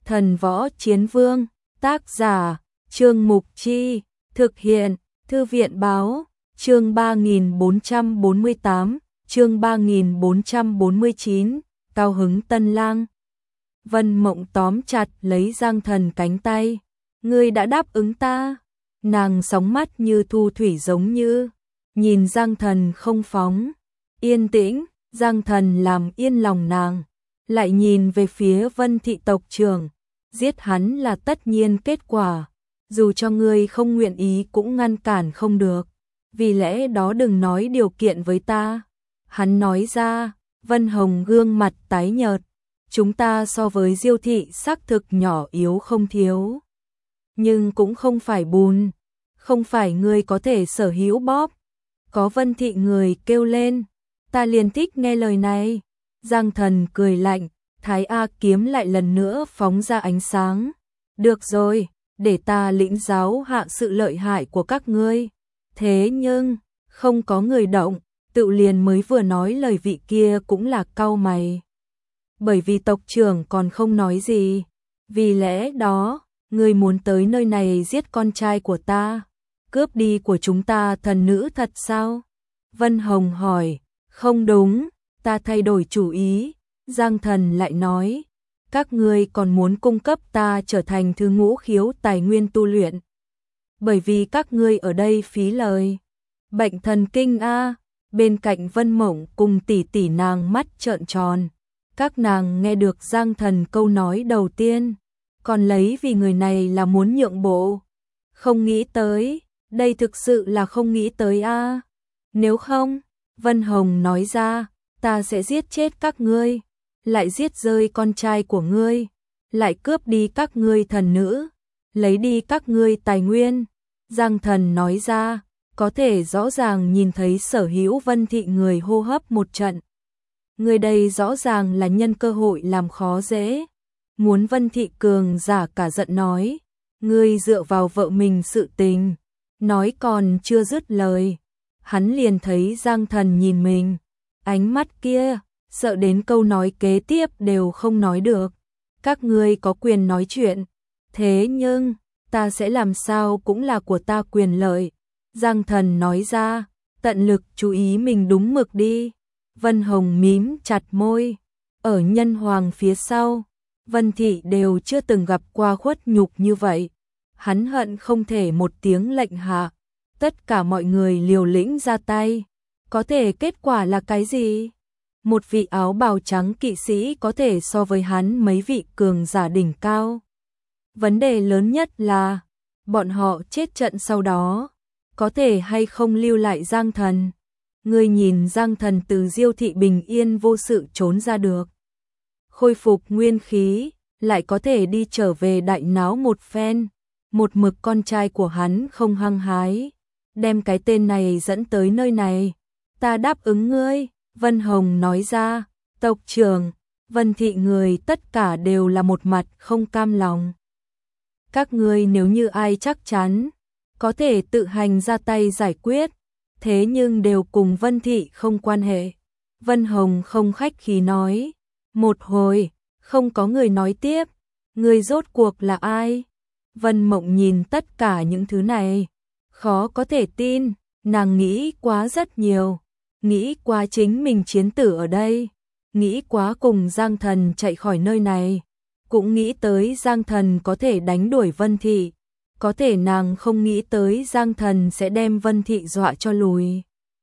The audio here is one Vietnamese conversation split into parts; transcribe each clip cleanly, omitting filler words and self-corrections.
Thần Võ Chiến Vương, tác giả, Trương Mục Chi, thực hiện, Thư viện Báo, chương 3448, chương 3449, Cao hứng Tân Lang. Vân Mộng tóm chặt lấy Giang Thần cánh tay. Ngươi đã đáp ứng ta. Nàng sóng mắt như thu thủy giống như, nhìn Giang Thần không phóng. Yên tĩnh, Giang Thần làm yên lòng nàng. Lại nhìn về phía Vân thị tộc trưởng. Giết hắn là tất nhiên kết quả. Dù cho ngươi không nguyện ý cũng ngăn cản không được. Vì lẽ đó đừng nói điều kiện với ta. Hắn nói ra. Vân Hồng gương mặt tái nhợt. Chúng ta so với Diêu thị xác thực nhỏ yếu không thiếu. Nhưng cũng không phải bùn. Không phải ngươi có thể sở hữu bóp. Có Vân thị người kêu lên. Ta liền thích nghe lời này. Giang Thần cười lạnh. Thái A kiếm lại lần nữa phóng ra ánh sáng. Được rồi, để ta lĩnh giáo hạ sự lợi hại của các ngươi. Thế nhưng, không có người động. Tự liền mới vừa nói lời vị kia cũng là cau mày. Bởi vì tộc trưởng còn không nói gì. Vì lẽ đó, ngươi muốn tới nơi này giết con trai của ta, cướp đi của chúng ta thần nữ thật sao? Vân Hồng hỏi. Không đúng, ta thay đổi chủ ý. Giang Thần lại nói. Các ngươi còn muốn cung cấp ta trở thành thứ ngũ khiếu tài nguyên tu luyện. Bởi vì các ngươi ở đây phí lời. Bệnh thần kinh a. Bên cạnh Vân Mộng cùng tỷ tỷ nàng mắt trợn tròn. Các nàng nghe được Giang Thần câu nói đầu tiên, còn lấy vì người này là muốn nhượng bộ. Không nghĩ tới, đây thực sự là không nghĩ tới a. Nếu không, Vân Hồng nói ra, ta sẽ giết chết các ngươi, lại giết rơi con trai của ngươi, lại cướp đi các ngươi thần nữ, lấy đi các ngươi tài nguyên. Giang Thần nói ra, có thể rõ ràng nhìn thấy sở hữu Vân thị người hô hấp một trận. Người đây rõ ràng là nhân cơ hội làm khó dễ. Muốn Vân thị cường giả cả giận nói. Ngươi dựa vào vợ mình sự tình. Nói còn chưa dứt lời. Hắn liền thấy Giang Thần nhìn mình. Ánh mắt kia, sợ đến câu nói kế tiếp đều không nói được. Các ngươi có quyền nói chuyện. Thế nhưng, ta sẽ làm sao cũng là của ta quyền lợi. Giang Thần nói ra, tận lực chú ý mình đúng mực đi. Vân Hồng mím chặt môi. Ở Nhân Hoàng phía sau, Vân thị đều chưa từng gặp qua khuất nhục như vậy. Hắn hận không thể một tiếng lệnh hạ. Tất cả mọi người liều lĩnh ra tay. Có thể kết quả là cái gì? Một vị áo bào trắng kỵ sĩ có thể so với hắn mấy vị cường giả đỉnh cao. Vấn đề lớn nhất là, bọn họ chết trận sau đó, có thể hay không lưu lại Giang Thần. Ngươi nhìn Giang Thần từ Diêu thị bình yên vô sự trốn ra được. Khôi phục nguyên khí, lại có thể đi trở về đại náo một phen. Một mực con trai của hắn không hăng hái. Đem cái tên này dẫn tới nơi này. Ta đáp ứng ngươi, Vân Hồng nói ra. Tộc trưởng, Vân thị người tất cả đều là một mặt không cam lòng. Các ngươi nếu như ai chắc chắn, có thể tự hành ra tay giải quyết. Thế nhưng đều cùng Vân thị không quan hệ. Vân Hồng không khách khí nói. Một hồi, không có người nói tiếp. Người rốt cuộc là ai? Vân Mộng nhìn tất cả những thứ này. Khó có thể tin, nàng nghĩ quá rất nhiều. Nghĩ quá chính mình chiến tử ở đây. Nghĩ quá cùng Giang Thần chạy khỏi nơi này. Cũng nghĩ tới Giang Thần có thể đánh đuổi Vân thị. Có thể nàng không nghĩ tới Giang Thần sẽ đem Vân thị dọa cho lùi.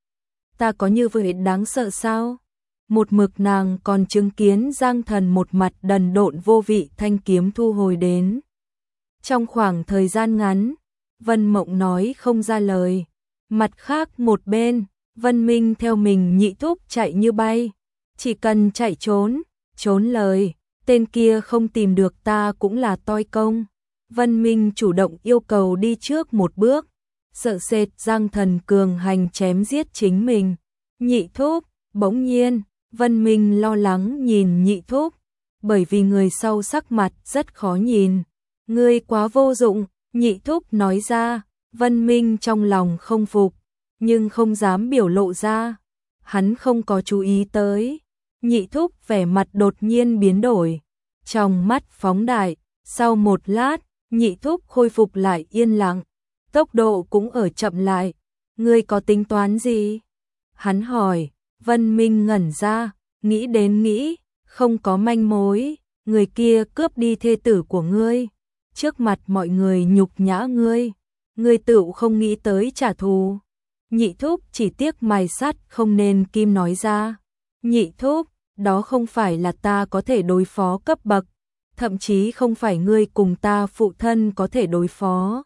Ta có như vậy đáng sợ sao? Một mực nàng còn chứng kiến Giang Thần một mặt đần độn vô vị thanh kiếm thu hồi đến. Trong khoảng thời gian ngắn, Vân Mộng nói không ra lời. Mặt khác một bên, Vân Minh theo mình nhị thúc chạy như bay. Chỉ cần chạy trốn lời, tên kia không tìm được ta cũng là toi công. Vân Minh chủ động yêu cầu đi trước một bước, sợ sệt Giang Thần cường hành chém giết chính mình. Nhị thúc, bỗng nhiên, Vân Minh lo lắng nhìn nhị thúc, bởi vì người sau sắc mặt rất khó nhìn. Ngươi quá vô dụng, nhị thúc nói ra. Vân Minh trong lòng không phục, nhưng không dám biểu lộ ra. Hắn không có chú ý tới. Nhị thúc vẻ mặt đột nhiên biến đổi, trong mắt phóng đại, Sau một lát, Nhị Thúc khôi phục lại yên lặng, tốc độ cũng ở chậm lại. Ngươi có tính toán gì? Hắn hỏi. Vân Minh ngẩn ra, nghĩ đến nghĩ, không có manh mối. Người kia cướp đi thê tử của ngươi, trước mặt mọi người nhục nhã ngươi, ngươi tựu không nghĩ tới trả thù. Nhị Thúc chỉ tiếc mài sắt không nên kim nói ra. Nhị Thúc, đó không phải là ta có thể đối phó cấp bậc, thậm chí không phải ngươi cùng ta phụ thân có thể đối phó.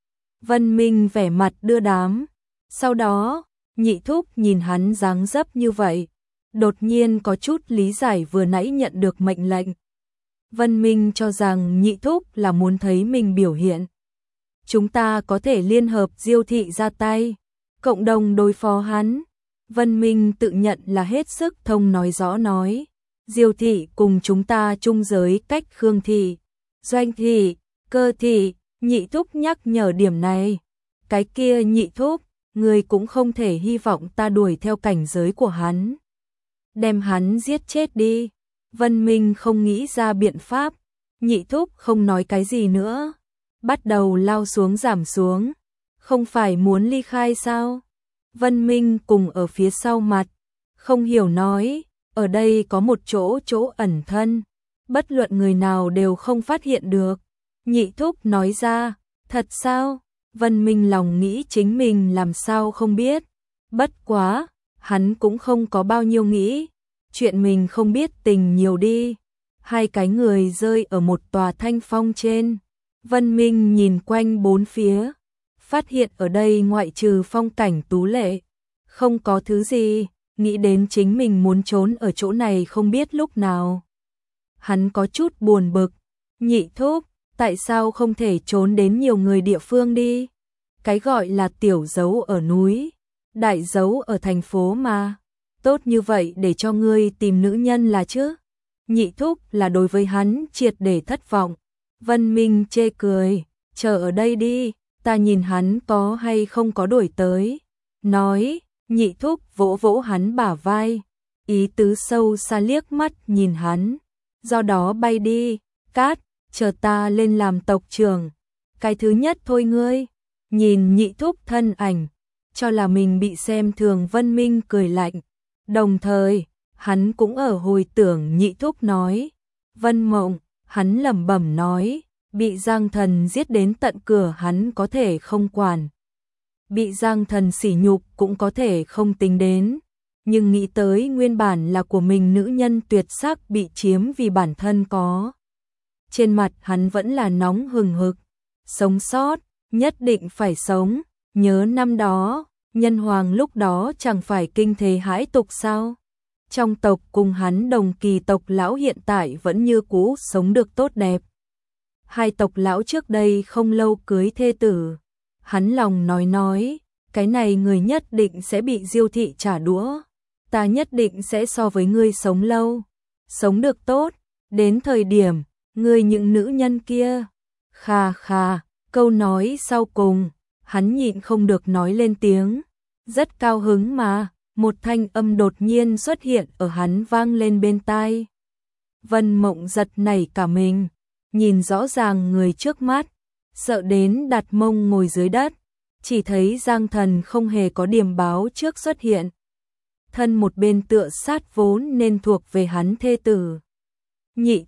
Vân Minh vẻ mặt đưa đám. Sau đó, Nhị Thúc nhìn hắn dáng dấp như vậy, đột nhiên có chút lý giải vừa nãy nhận được mệnh lệnh. Vân Minh cho rằng Nhị Thúc là muốn thấy mình biểu hiện. Chúng ta có thể liên hợp Diêu thị ra tay, cộng đồng đối phó hắn. Vân Minh tự nhận là hết sức thông nói rõ nói. Diêu thị cùng chúng ta chung giới cách Khương thị, Doanh thị, Cơ thị. Nhị Thúc nhắc nhở điểm này. Cái kia Nhị Thúc, người cũng không thể hy vọng ta đuổi theo cảnh giới của hắn, đem hắn giết chết đi. Vân Minh không nghĩ ra biện pháp. Nhị Thúc không nói cái gì nữa, bắt đầu lao xuống giảm xuống. Không phải muốn ly khai sao? Vân Minh cùng ở phía sau mặt, không hiểu nói, ở đây có một chỗ ẩn thân, bất luận người nào đều không phát hiện được. Nhị Thúc nói ra. Thật sao? Vân Minh lòng nghĩ chính mình làm sao không biết. Bất quá, hắn cũng không có bao nhiêu nghĩ. Chuyện mình không biết tình nhiều đi. Hai cái người rơi ở một tòa thanh phong trên. Vân Minh nhìn quanh bốn phía, phát hiện ở đây ngoại trừ phong cảnh tú lệ, không có thứ gì. Nghĩ đến chính mình muốn trốn ở chỗ này không biết lúc nào, hắn có chút buồn bực. Nhị Thúc, tại sao không thể trốn đến nhiều người địa phương đi? Cái gọi là tiểu dấu ở núi, đại dấu ở thành phố mà. Tốt như vậy để cho ngươi tìm nữ nhân là chứ? Nhị Thúc là đối với hắn triệt để thất vọng. Vân Minh chê cười. Chờ ở đây đi, ta nhìn hắn có hay không có đuổi tới. Nói, Nhị Thúc vỗ vỗ hắn bả vai, ý tứ sâu xa liếc mắt nhìn hắn. Do đó bay đi, Cát, chờ ta lên làm tộc trưởng. Cái thứ nhất thôi ngươi. Nhìn Nhị Thúc thân ảnh, cho là mình bị xem thường. Vân Minh cười lạnh. Đồng thời, hắn cũng ở hồi tưởng Nhị Thúc nói. Vân Mộng, hắn lẩm bẩm nói, bị Giang Thần giết đến tận cửa hắn có thể không quản. Bị Giang Thần sỉ nhục cũng có thể không tính đến. Nhưng nghĩ tới nguyên bản là của mình nữ nhân tuyệt sắc bị chiếm vì bản thân có. Trên mặt hắn vẫn là nóng hừng hực. Sống sót, nhất định phải sống. Nhớ năm đó, Nhân Hoàng lúc đó chẳng phải kinh thế hãi tục sao? Trong tộc cùng hắn đồng kỳ tộc lão hiện tại vẫn như cũ sống được tốt đẹp. Hai tộc lão trước đây không lâu cưới thê tử. Hắn lòng nói, cái này người nhất định sẽ bị Diêu thị trả đũa. Ta nhất định sẽ so với ngươi sống lâu, sống được tốt. Đến thời điểm, ngươi những nữ nhân kia. Khà khà, câu nói sau cùng, hắn nhịn không được nói lên tiếng. Rất cao hứng mà, một thanh âm đột nhiên xuất hiện ở hắn vang lên bên tai. Vân Mộng giật nảy cả mình, nhìn rõ ràng người trước mắt, sợ đến đặt mông ngồi dưới đất. Chỉ thấy Giang Thần không hề có điểm báo trước xuất hiện. Thân một bên tựa sát vốn nên thuộc về hắn thê tử. Nhị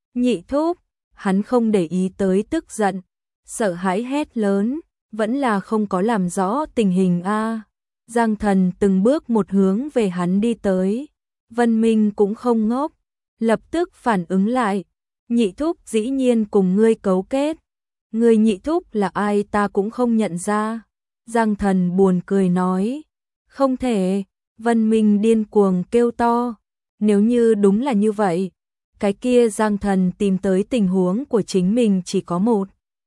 Thúc, hắn không để ý tới tức giận, sợ hãi hét lớn, vẫn là không có làm rõ tình hình a. Giang Thần từng bước một hướng về hắn đi tới. Vân Minh cũng không ngốc, lập tức phản ứng lại. Nhị Thúc dĩ nhiên cùng ngươi cấu kết. Ngươi Nhị Thúc là ai ta cũng không nhận ra. Giang Thần buồn cười nói. Không thể. Vân Minh điên cuồng kêu to. Nếu như đúng là như vậy, cái kia Giang Thần tìm tới tình huống của chính mình chỉ có một.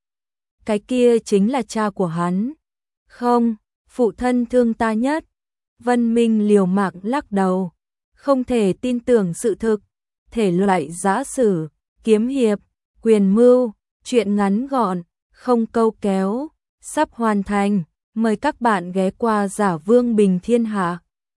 Cái kia chính là cha của hắn. Không, phụ thân thương ta nhất. Vân Minh liều mạng lắc đầu. Không thể tin tưởng sự thực. Thể loại giã sử, kiếm hiệp, quyền mưu, truyện ngắn gọn, không câu kéo, sắp hoàn thành. Mời các bạn ghé qua Giả Vương Bình Thiên Hạ.